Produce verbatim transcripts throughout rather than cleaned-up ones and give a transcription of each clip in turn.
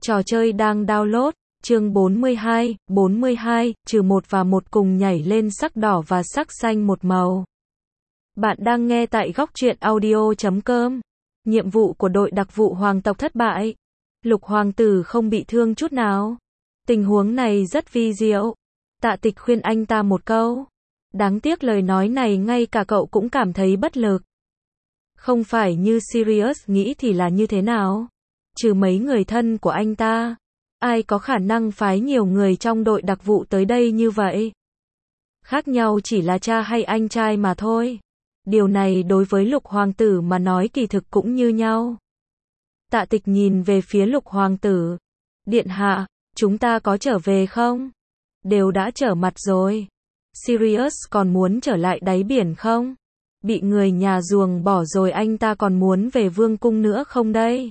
Trò chơi đang download, chương bốn mươi hai, bốn mươi hai, trừ một và một cùng nhảy lên sắc đỏ và sắc xanh một màu. Bạn đang nghe tại góc truyện audio chấm com. Nhiệm vụ của đội đặc vụ hoàng tộc thất bại. Lục hoàng tử không bị thương chút nào. Tình huống này rất vi diệu. Tạ Tịch khuyên anh ta một câu. Đáng tiếc lời nói này ngay cả cậu cũng cảm thấy bất lực. Không phải như Sirius nghĩ thì là như thế nào? Trừ mấy người thân của anh ta, ai có khả năng phái nhiều người trong đội đặc vụ tới đây như vậy? Khác nhau chỉ là cha hay anh trai mà thôi. Điều này đối với Lục hoàng tử mà nói kỳ thực cũng như nhau. Tạ Tịch nhìn về phía Lục hoàng tử. Điện hạ, chúng ta có trở về không? Đều đã trở mặt rồi. Sirius còn muốn trở lại đáy biển không? Bị người nhà ruồng bỏ rồi anh ta còn muốn về vương cung nữa không đây?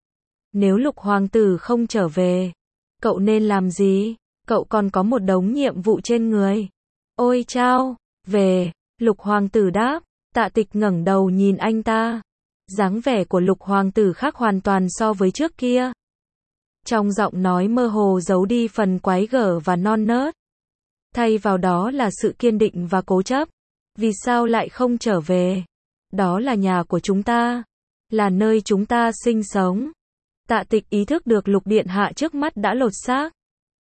Nếu Lục hoàng tử không trở về, cậu nên làm gì? Cậu còn có một đống nhiệm vụ trên người. Ôi chao, về, Lục hoàng tử đáp. Tạ Tịch ngẩng đầu nhìn anh ta. Dáng vẻ của Lục hoàng tử khác hoàn toàn so với trước kia. Trong giọng nói mơ hồ giấu đi phần quái gở và non nớt. Thay vào đó là sự kiên định và cố chấp. Vì sao lại không trở về? Đó là nhà của chúng ta, là nơi chúng ta sinh sống. Tạ Tịch ý thức được Lục điện hạ trước mắt đã lột xác.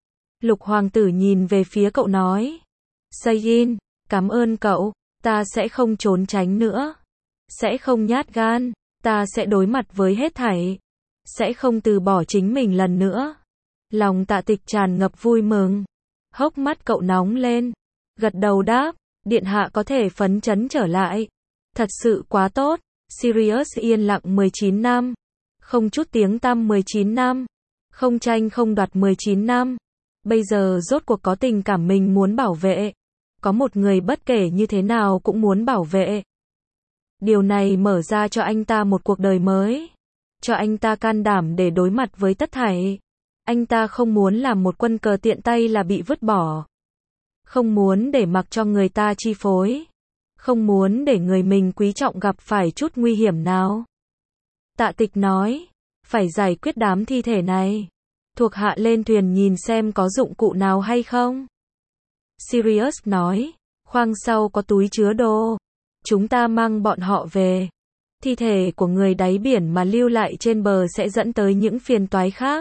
Lục hoàng tử nhìn về phía cậu nói. Sayin, cảm ơn cậu, ta sẽ không trốn tránh nữa. Sẽ không nhát gan, ta sẽ đối mặt với hết thảy. Sẽ không từ bỏ chính mình lần nữa. Lòng Tạ Tịch tràn ngập vui mừng. Hốc mắt cậu nóng lên. Gật đầu đáp, điện hạ có thể phấn chấn trở lại. Thật sự quá tốt. Sirius yên lặng mười chín năm. Không chút tiếng tăm mười chín năm. Không tranh không đoạt mười chín năm. Bây giờ rốt cuộc có tình cảm mình muốn bảo vệ. Có một người bất kể như thế nào cũng muốn bảo vệ. Điều này mở ra cho anh ta một cuộc đời mới. Cho anh ta can đảm để đối mặt với tất thảy. Anh ta không muốn làm một quân cờ tiện tay là bị vứt bỏ. Không muốn để mặc cho người ta chi phối. Không muốn để người mình quý trọng gặp phải chút nguy hiểm nào. Tạ Tịch nói, phải giải quyết đám thi thể này. Thuộc hạ lên thuyền nhìn xem có dụng cụ nào hay không. Sirius nói, khoang sau có túi chứa đồ. Chúng ta mang bọn họ về. Thi thể của người đáy biển mà lưu lại trên bờ sẽ dẫn tới những phiền toái khác.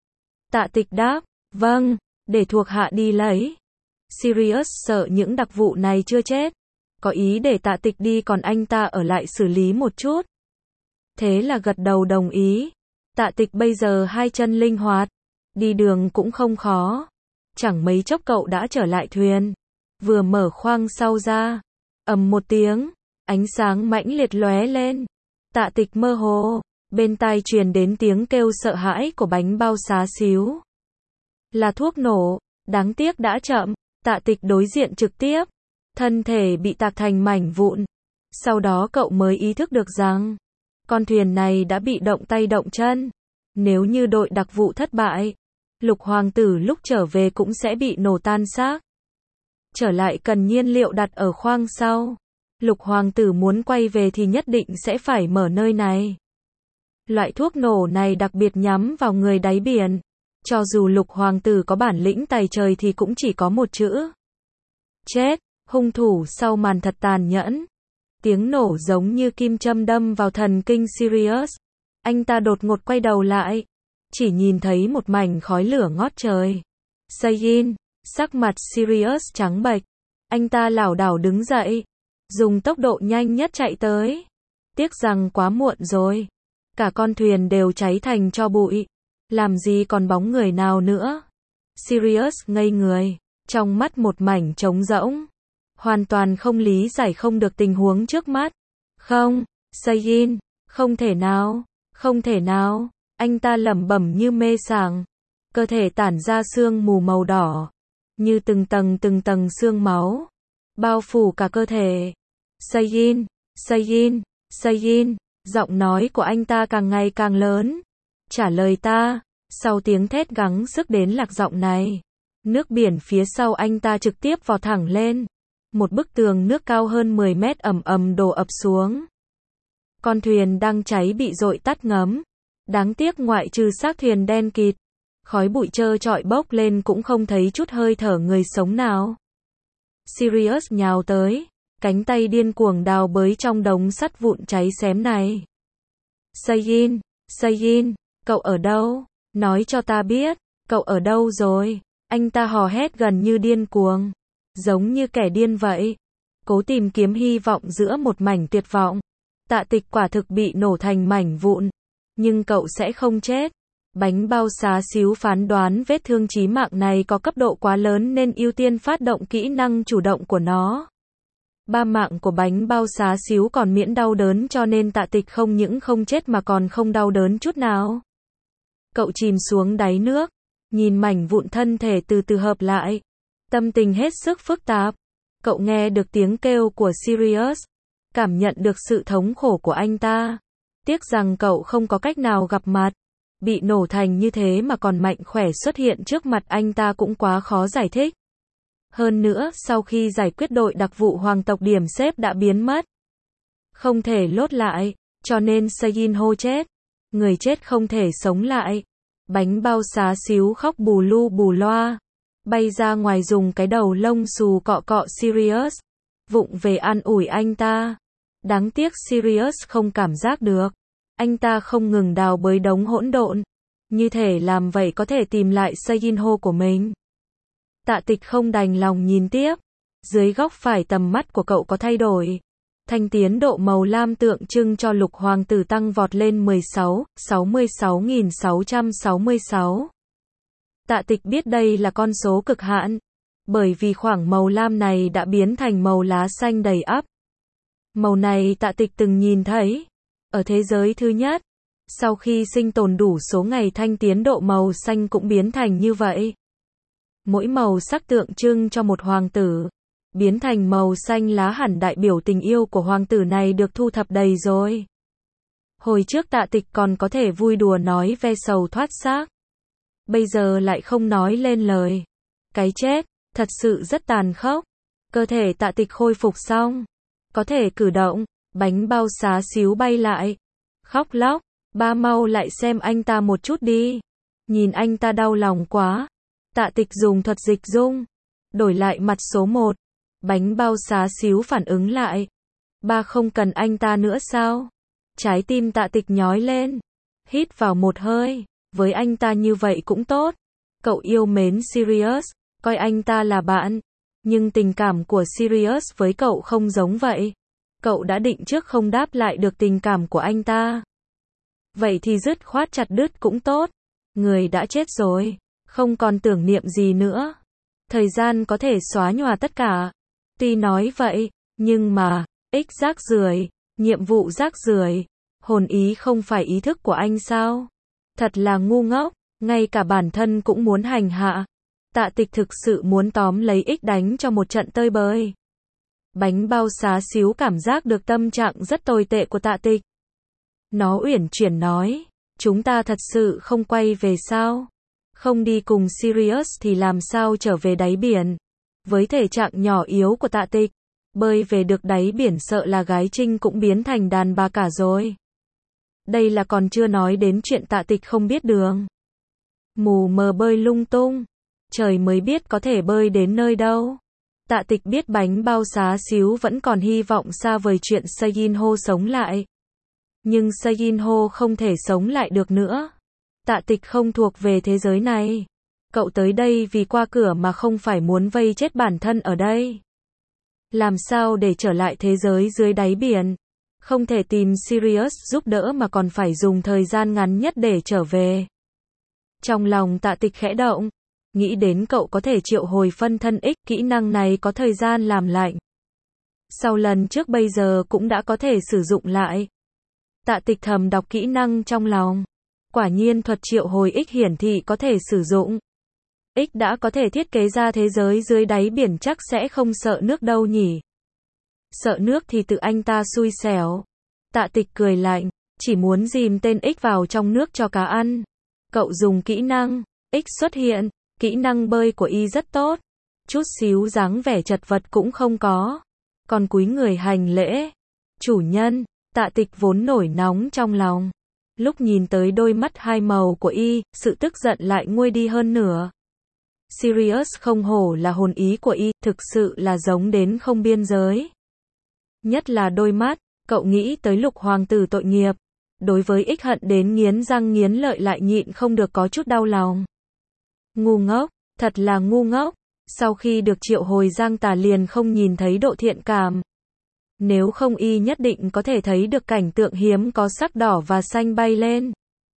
Tạ Tịch đáp, vâng, để thuộc hạ đi lấy. Sirius sợ những đặc vụ này chưa chết. Có ý để Tạ Tịch đi còn anh ta ở lại xử lý một chút. Thế là gật đầu đồng ý. Tạ Tịch bây giờ hai chân linh hoạt. Đi đường cũng không khó. Chẳng mấy chốc cậu đã trở lại thuyền. Vừa mở khoang sau ra. Ầm một tiếng. Ánh sáng mãnh liệt lóe lên. Tạ Tịch mơ hồ. Bên tai truyền đến tiếng kêu sợ hãi của bánh bao xá xíu. Là thuốc nổ. Đáng tiếc đã chậm. Tạ Tịch đối diện trực tiếp. Thân thể bị tạc thành mảnh vụn. Sau đó cậu mới ý thức được rằng con thuyền này đã bị động tay động chân. Nếu như đội đặc vụ thất bại, Lục hoàng tử lúc trở về cũng sẽ bị nổ tan xác. Trở lại cần nhiên liệu đặt ở khoang sau. Lục hoàng tử muốn quay về thì nhất định sẽ phải mở nơi này. Loại thuốc nổ này đặc biệt nhắm vào người đáy biển. Cho dù Lục hoàng tử có bản lĩnh tài trời thì cũng chỉ có một chữ. Chết. Hung thủ sau màn thật tàn nhẫn. Tiếng nổ giống như kim châm đâm vào thần kinh Sirius. Anh ta đột ngột quay đầu lại. Chỉ nhìn thấy một mảnh khói lửa ngót trời. Sayin, sắc mặt Sirius trắng bệch. Anh ta lảo đảo đứng dậy. Dùng tốc độ nhanh nhất chạy tới. Tiếc rằng quá muộn rồi. Cả con thuyền đều cháy thành tro bụi. Làm gì còn bóng người nào nữa. Sirius ngây người. Trong mắt một mảnh trống rỗng. Hoàn toàn không lý giải không được tình huống trước mắt. Không, Sayin, không thể nào, không thể nào. Anh ta lẩm bẩm như mê sảng. Cơ thể tản ra sương mù màu đỏ. Như từng tầng từng tầng xương máu. Bao phủ cả cơ thể. Sayin, Sayin, Sayin. Giọng nói của anh ta càng ngày càng lớn. Trả lời ta. Sau tiếng thét gắng sức đến lạc giọng này. Nước biển phía sau anh ta trực tiếp vọt thẳng lên. Một bức tường nước cao hơn mười mét ầm ầm đổ ập xuống. Con thuyền đang cháy bị dội tắt ngấm. Đáng tiếc ngoại trừ xác thuyền đen kịt, Khói bụi trơ trọi bốc lên cũng không thấy chút hơi thở người sống nào. Sirius nhào tới, cánh tay điên cuồng đào bới trong đống sắt vụn cháy xém này. Sayin, Sayin, cậu ở đâu? Nói cho ta biết, cậu ở đâu rồi? Anh ta hò hét gần như điên cuồng, giống như kẻ điên vậy. Cố tìm kiếm hy vọng giữa một mảnh tuyệt vọng. Tạ Tịch quả thực bị nổ thành mảnh vụn, nhưng cậu sẽ không chết. Bánh bao xá xíu phán đoán vết thương chí mạng này có cấp độ quá lớn nên ưu tiên phát động kỹ năng chủ động của nó. Ba mạng của bánh bao xá xíu còn miễn đau đớn cho nên Tạ Tịch không những không chết mà còn không đau đớn chút nào. Cậu chìm xuống đáy nước, nhìn mảnh vụn thân thể từ từ hợp lại. Tâm tình hết sức phức tạp. Cậu nghe được tiếng kêu của Sirius, cảm nhận được sự thống khổ của anh ta. Tiếc rằng cậu không có cách nào gặp mặt. Bị nổ thành như thế mà còn mạnh khỏe xuất hiện trước mặt anh ta cũng quá khó giải thích. Hơn nữa, sau khi giải quyết đội đặc vụ hoàng tộc điểm xếp đã biến mất. Không thể lốt lại, cho nên Sayin hô chết. Người chết không thể sống lại. Bánh bao xá xíu khóc bù lu bù loa. Bay ra ngoài dùng cái đầu lông xù cọ cọ Sirius. Vụng về an ủi anh ta. Đáng tiếc Sirius không cảm giác được. Anh ta không ngừng đào bới đống hỗn độn. Như thể làm vậy có thể tìm lại Sayinho của mình. Tạ Tịch không đành lòng nhìn tiếp. Dưới góc phải tầm mắt của cậu có thay đổi. Thanh tiến độ màu lam tượng trưng cho lục hoàng tử tăng vọt lên mười sáu, sáu mươi sáu nghìn sáu trăm sáu mươi sáu. Tạ Tịch biết đây là con số cực hạn. Bởi vì khoảng màu lam này đã biến thành màu lá xanh đầy ắp. Màu này Tạ Tịch từng nhìn thấy. Ở thế giới thứ nhất, sau khi sinh tồn đủ số ngày thanh tiến độ màu xanh cũng biến thành như vậy. Mỗi màu sắc tượng trưng cho một hoàng tử. Biến thành màu xanh lá hẳn đại biểu tình yêu của hoàng tử này được thu thập đầy rồi. Hồi trước Tạ Tịch còn có thể vui đùa nói ve sầu thoát xác. Bây giờ lại không nói lên lời. Cái chết, thật sự rất tàn khốc. Cơ thể Tạ Tịch khôi phục xong. Có thể cử động. Bánh bao xá xíu bay lại. Khóc lóc. Ba mau lại xem anh ta một chút đi. Nhìn anh ta đau lòng quá. Tạ Tịch dùng thuật dịch dung. Đổi lại mặt số một. Bánh bao xá xíu phản ứng lại. Ba không cần anh ta nữa sao? Trái tim Tạ Tịch nhói lên. Hít vào một hơi. Với anh ta như vậy cũng tốt. Cậu yêu mến Sirius. Coi anh ta là bạn. Nhưng tình cảm của Sirius với cậu không giống vậy. Cậu đã định trước không đáp lại được tình cảm của anh ta. Vậy thì dứt khoát chặt đứt cũng tốt. Người đã chết rồi. Không còn tưởng niệm gì nữa. Thời gian có thể xóa nhòa tất cả. Tuy nói vậy, nhưng mà, ích rác rưởi, nhiệm vụ rác rưởi, hồn ý không phải ý thức của anh sao? Thật là ngu ngốc, ngay cả bản thân cũng muốn hành hạ. Tạ Tịch thực sự muốn tóm lấy ích đánh cho một trận tơi bời. Bánh bao xá xíu cảm giác được tâm trạng rất tồi tệ của Tạ Tịch. Nó uyển chuyển nói, chúng ta thật sự không quay về sao? Không đi cùng Sirius thì làm sao trở về đáy biển? Với thể trạng nhỏ yếu của Tạ Tịch, bơi về được đáy biển sợ là gái trinh cũng biến thành đàn bà cả rồi. Đây là còn chưa nói đến chuyện Tạ Tịch không biết đường. Mù mờ bơi lung tung, trời mới biết có thể bơi đến nơi đâu. Tạ Tịch biết bánh bao xá xíu vẫn còn hy vọng xa vời chuyện Sayinho sống lại. Nhưng Sayinho không thể sống lại được nữa. Tạ Tịch không thuộc về thế giới này. Cậu tới đây vì qua cửa mà không phải muốn vây chết bản thân ở đây. Làm sao để trở lại thế giới dưới đáy biển? Không thể tìm Sirius giúp đỡ mà còn phải dùng thời gian ngắn nhất để trở về. Trong lòng Tạ Tịch khẽ động. Nghĩ đến cậu có thể triệu hồi phân thân X, kỹ năng này có thời gian làm lạnh. Sau lần trước bây giờ cũng đã có thể sử dụng lại. Tạ Tịch thầm đọc kỹ năng trong lòng. Quả nhiên thuật triệu hồi X hiển thị có thể sử dụng. X đã có thể thiết kế ra thế giới dưới đáy biển chắc sẽ không sợ nước đâu nhỉ. Sợ nước thì tự anh ta xui xẻo. Tạ Tịch cười lạnh, chỉ muốn dìm tên X vào trong nước cho cá ăn. Cậu dùng kỹ năng, X xuất hiện, kỹ năng bơi của y rất tốt. Chút xíu dáng vẻ chật vật cũng không có. Còn cúi người hành lễ. Chủ nhân, Tạ Tịch vốn nổi nóng trong lòng. Lúc nhìn tới đôi mắt hai màu của y, sự tức giận lại nguôi đi hơn nửa. Sirius không hổ là hồn ý của y, thực sự là giống đến không biên giới. Nhất là đôi mắt, cậu nghĩ tới Lục hoàng tử tội nghiệp. Đối với ích hận đến nghiến răng nghiến lợi lại nhịn không được có chút đau lòng. Ngu ngốc, thật là ngu ngốc. Sau khi được triệu hồi Giang Tà liền không nhìn thấy độ thiện cảm. Nếu không y nhất định có thể thấy được cảnh tượng hiếm có sắc đỏ và xanh bay lên.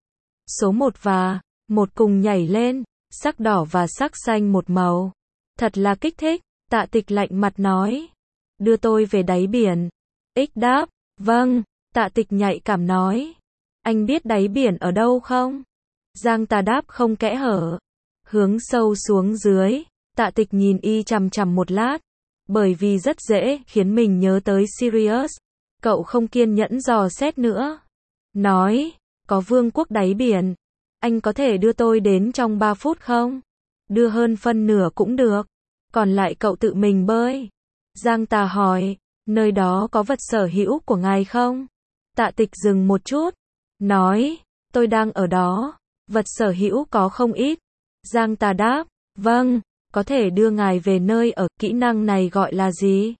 Số một và một cùng nhảy lên, sắc đỏ và sắc xanh một màu. Thật là kích thích, Tạ Tịch lạnh mặt nói. Đưa tôi về đáy biển. Ích đáp, vâng, Tạ Tịch nhạy cảm nói. Anh biết đáy biển ở đâu không? Giang Tà đáp không kẽ hở. Hướng sâu xuống dưới, Tạ Tịch nhìn y chằm chằm một lát. Bởi vì rất dễ khiến mình nhớ tới Sirius. Cậu không kiên nhẫn dò xét nữa. Nói, có vương quốc đáy biển. Anh có thể đưa tôi đến trong ba phút không? Đưa hơn phân nửa cũng được. Còn lại cậu tự mình bơi. Giang Tà hỏi, nơi đó có vật sở hữu của ngài không? Tạ Tịch dừng một chút. Nói, tôi đang ở đó. Vật sở hữu có không ít. Giang Tà đáp, vâng. Có thể đưa ngài về nơi ở, kỹ năng này gọi là gì?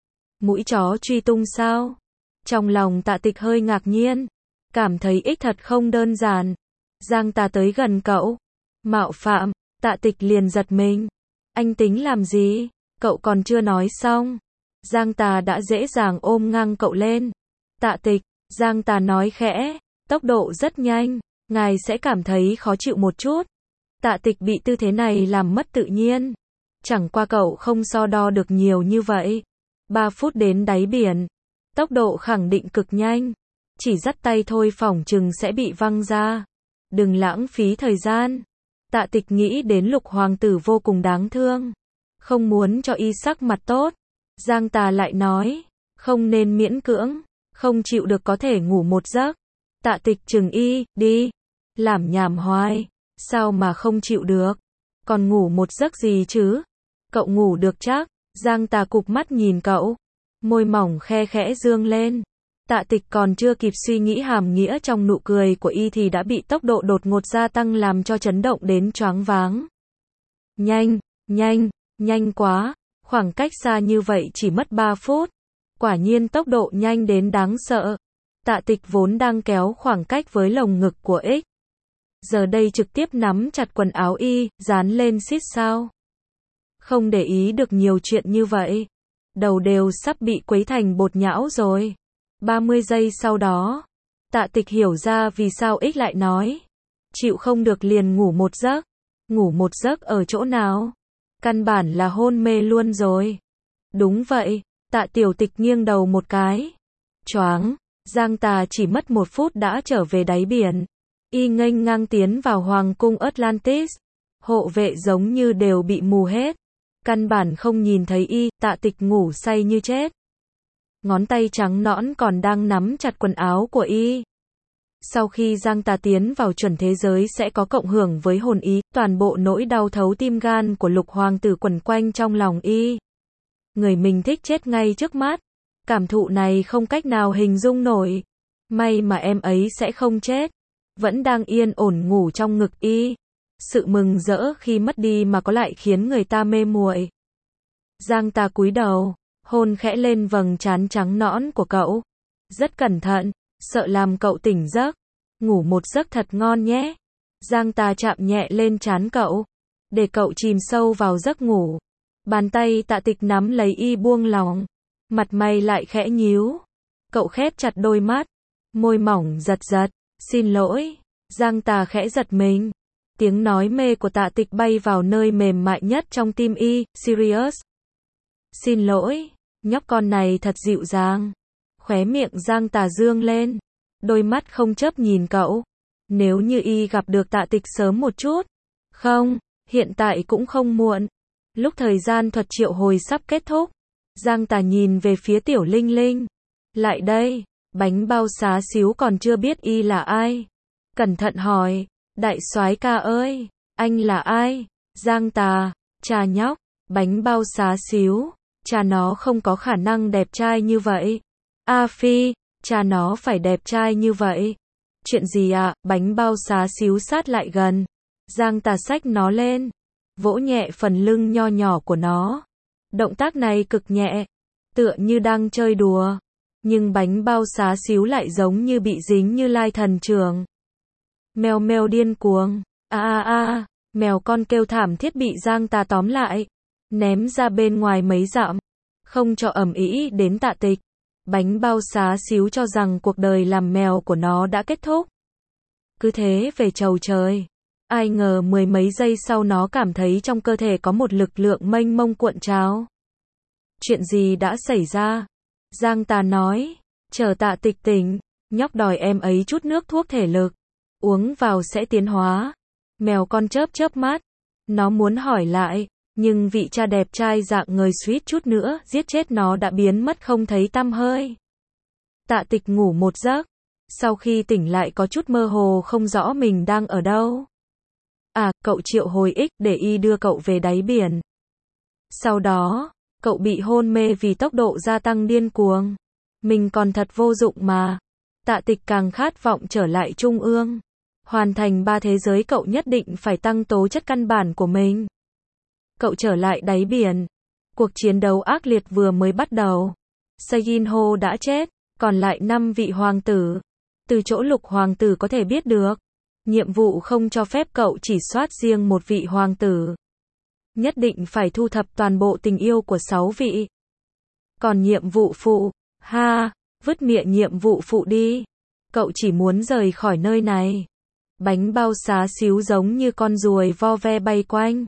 Mũi chó truy tung sao? Trong lòng Tạ Tịch hơi ngạc nhiên, cảm thấy ích thật không đơn giản. Giang Tà tới gần cậu. Mạo phạm, Tạ Tịch liền giật mình. Anh tính làm gì? Cậu còn chưa nói xong. Giang Tà đã dễ dàng ôm ngang cậu lên. Tạ Tịch, Giang Tà nói khẽ, tốc độ rất nhanh, ngài sẽ cảm thấy khó chịu một chút. Tạ Tịch bị tư thế này làm mất tự nhiên. Chẳng qua cậu không so đo được nhiều như vậy. Ba phút đến đáy biển. Tốc độ khẳng định cực nhanh. Chỉ dắt tay thôi phỏng chừng sẽ bị văng ra. Đừng lãng phí thời gian. Tạ Tịch nghĩ đến Lục hoàng tử vô cùng đáng thương. Không muốn cho y sắc mặt tốt. Giang Tà lại nói. Không nên miễn cưỡng. Không chịu được có thể ngủ một giấc. Tạ Tịch chừng y, đi. Làm nhảm hoài. Sao mà không chịu được? Còn ngủ một giấc gì chứ? Cậu ngủ được chắc? Giang Tà cụp mắt nhìn cậu. Môi mỏng khe khẽ dương lên. Tạ Tịch còn chưa kịp suy nghĩ hàm nghĩa trong nụ cười của y thì đã bị tốc độ đột ngột gia tăng làm cho chấn động đến choáng váng. Nhanh, nhanh, nhanh quá. Khoảng cách xa như vậy chỉ mất ba phút. Quả nhiên tốc độ nhanh đến đáng sợ. Tạ Tịch vốn đang kéo khoảng cách với lồng ngực của X. Giờ đây trực tiếp nắm chặt quần áo y, dán lên xít sao. Không để ý được nhiều chuyện như vậy. Đầu đều sắp bị quấy thành bột nhão rồi. ba mươi giây sau đó, Tạ Tịch hiểu ra vì sao X lại nói. Chịu không được liền ngủ một giấc. Ngủ một giấc ở chỗ nào? Căn bản là hôn mê luôn rồi. Đúng vậy, Tạ Tiểu Tịch nghiêng đầu một cái. Choáng, Giang Tà chỉ mất một phút đã trở về đáy biển. Y nghênh ngang tiến vào Hoàng cung Atlantis. Hộ vệ giống như đều bị mù hết. Căn bản không nhìn thấy y, Tạ Tịch ngủ say như chết. Ngón tay trắng nõn còn đang nắm chặt quần áo của y. Sau khi Giang Tà tiến vào chuẩn thế giới sẽ có cộng hưởng với hồn ý, toàn bộ nỗi đau thấu tim gan của Lục hoàng tử quẩn quanh trong lòng y. Người mình thích chết ngay trước mắt. Cảm thụ này không cách nào hình dung nổi. May mà em ấy sẽ không chết. Vẫn đang yên ổn ngủ trong ngực y. Sự mừng rỡ khi mất đi mà có lại khiến người ta mê muội. Giang Tà cúi đầu, hôn khẽ lên vầng trán trắng nõn của cậu. Rất cẩn thận, sợ làm cậu tỉnh giấc. Ngủ một giấc thật ngon nhé. Giang Tà chạm nhẹ lên trán cậu, để cậu chìm sâu vào giấc ngủ. Bàn tay Tạ Tịch nắm lấy y buông lỏng. Mặt mày lại khẽ nhíu. Cậu khép chặt đôi mắt. Môi mỏng giật giật. Xin lỗi. Giang Tà khẽ giật mình. Tiếng nói mê của Tạ Tịch bay vào nơi mềm mại nhất trong tim y, Sirius. Xin lỗi. Nhóc con này thật dịu dàng. Khóe miệng Giang Tà dương lên. Đôi mắt không chớp nhìn cậu. Nếu như y gặp được Tạ Tịch sớm một chút. Không, hiện tại cũng không muộn. Lúc thời gian thuật triệu hồi sắp kết thúc. Giang Tà nhìn về phía Tiểu Linh Linh. Lại đây. Bánh bao xá xíu còn chưa biết y là ai. Cẩn thận hỏi. Đại soái ca ơi. Anh là ai? Giang Tà. Cha nhóc. Bánh bao xá xíu. Cha nó không có khả năng đẹp trai như vậy. A Phi. Cha nó phải đẹp trai như vậy. Chuyện gì ạ? Bánh bao xá xíu sát lại gần. Giang Tà xách nó lên, vỗ nhẹ phần lưng nho nhỏ của nó. Động tác này cực nhẹ, tựa như đang chơi đùa. Nhưng bánh bao xá xíu lại giống như bị dính như lai thần trưởng. Mèo mèo điên cuồng. A a a, mèo con kêu thảm thiết bị Giang Tà tóm lại, ném ra bên ngoài mấy dặm, không cho ầm ĩ đến Tạ Tịch. Bánh bao xá xíu cho rằng cuộc đời làm mèo của nó đã kết thúc. Cứ thế về chầu trời. Ai ngờ mười mấy giây sau nó cảm thấy trong cơ thể có một lực lượng mênh mông cuộn trào. Chuyện gì đã xảy ra? Giang Tà nói, chờ Tạ Tịch tỉnh, nhóc đòi em ấy chút nước thuốc thể lực, uống vào sẽ tiến hóa. Mèo con chớp chớp mắt, nó muốn hỏi lại, nhưng vị cha đẹp trai dạng người suýt chút nữa giết chết nó đã biến mất không thấy tăm hơi. Tạ Tịch ngủ một giấc, sau khi tỉnh lại có chút mơ hồ không rõ mình đang ở đâu. À, cậu triệu hồi ích để y đưa cậu về đáy biển. Sau đó, cậu bị hôn mê vì tốc độ gia tăng điên cuồng. Mình còn thật vô dụng mà. Tạ Tịch càng khát vọng trở lại trung ương. Hoàn thành ba thế giới cậu nhất định phải tăng tố chất căn bản của mình. Cậu trở lại đáy biển. Cuộc chiến đấu ác liệt vừa mới bắt đầu. Sejinho đã chết, còn lại năm vị hoàng tử. Từ chỗ lục hoàng tử có thể biết được, nhiệm vụ không cho phép cậu chỉ soát riêng một vị hoàng tử. Nhất định phải thu thập toàn bộ tình yêu của sáu vị. Còn nhiệm vụ phụ, ha, vứt miệng nhiệm vụ phụ đi. Cậu chỉ muốn rời khỏi nơi này. Bánh bao xá xíu giống như con ruồi vo ve bay quanh.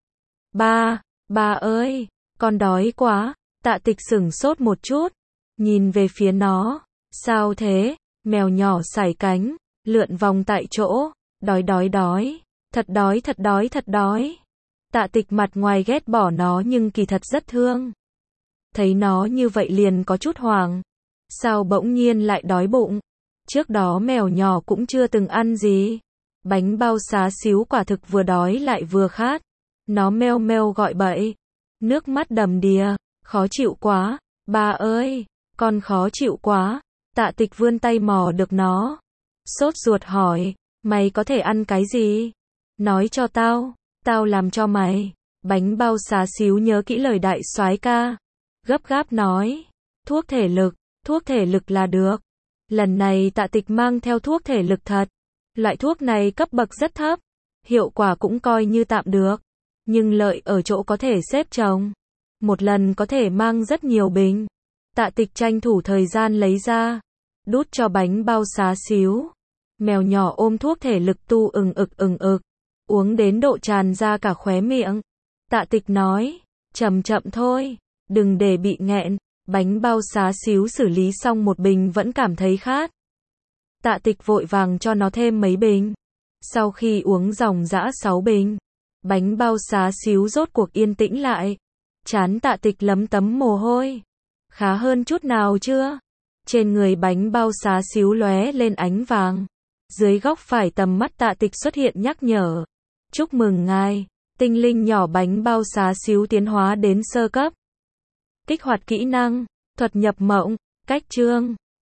Ba, ba ơi, con đói quá. Tạ Tịch sửng sốt một chút, nhìn về phía nó. Sao thế? Mèo nhỏ sải cánh, lượn vòng tại chỗ. Đói đói đói, thật đói thật đói thật đói. Tạ Tịch mặt ngoài ghét bỏ nó nhưng kỳ thật rất thương. Thấy nó như vậy liền có chút hoảng. Sao bỗng nhiên lại đói bụng? Trước đó mèo nhỏ cũng chưa từng ăn gì. Bánh bao xá xíu quả thực vừa đói lại vừa khát. Nó meo meo gọi bậy. Nước mắt đầm đìa, khó chịu quá. Ba ơi, con khó chịu quá. Tạ Tịch vươn tay mò được nó. Sốt ruột hỏi, mày có thể ăn cái gì? Nói cho tao, tao làm cho mày. Bánh bao xá xíu nhớ kỹ lời đại soái ca. Gấp gáp nói, thuốc thể lực, thuốc thể lực là được. Lần này Tạ Tịch mang theo thuốc thể lực thật. Loại thuốc này cấp bậc rất thấp, hiệu quả cũng coi như tạm được. Nhưng lợi ở chỗ có thể xếp chồng. Một lần có thể mang rất nhiều bình. Tạ Tịch tranh thủ thời gian lấy ra, đút cho bánh bao xá xíu. Mèo nhỏ ôm thuốc thể lực tu ừng ực ừng ực, uống đến độ tràn ra cả khóe miệng. Tạ Tịch nói, chậm chậm thôi, đừng để bị nghẹn. Bánh bao xá xíu xử lý xong một bình vẫn cảm thấy khát. Tạ Tịch vội vàng cho nó thêm mấy bình. Sau khi uống dòng dã sáu bình, bánh bao xá xíu rốt cuộc yên tĩnh lại. Trán Tạ Tịch lấm tấm mồ hôi. Khá hơn chút nào chưa? Trên người bánh bao xá xíu lóe lên ánh vàng. Dưới góc phải tầm mắt Tạ Tịch xuất hiện nhắc nhở. Chúc mừng ngài, tinh linh nhỏ bánh bao xá xíu tiến hóa đến sơ cấp. Kích hoạt kỹ năng, thuật nhập mộng, cách chương.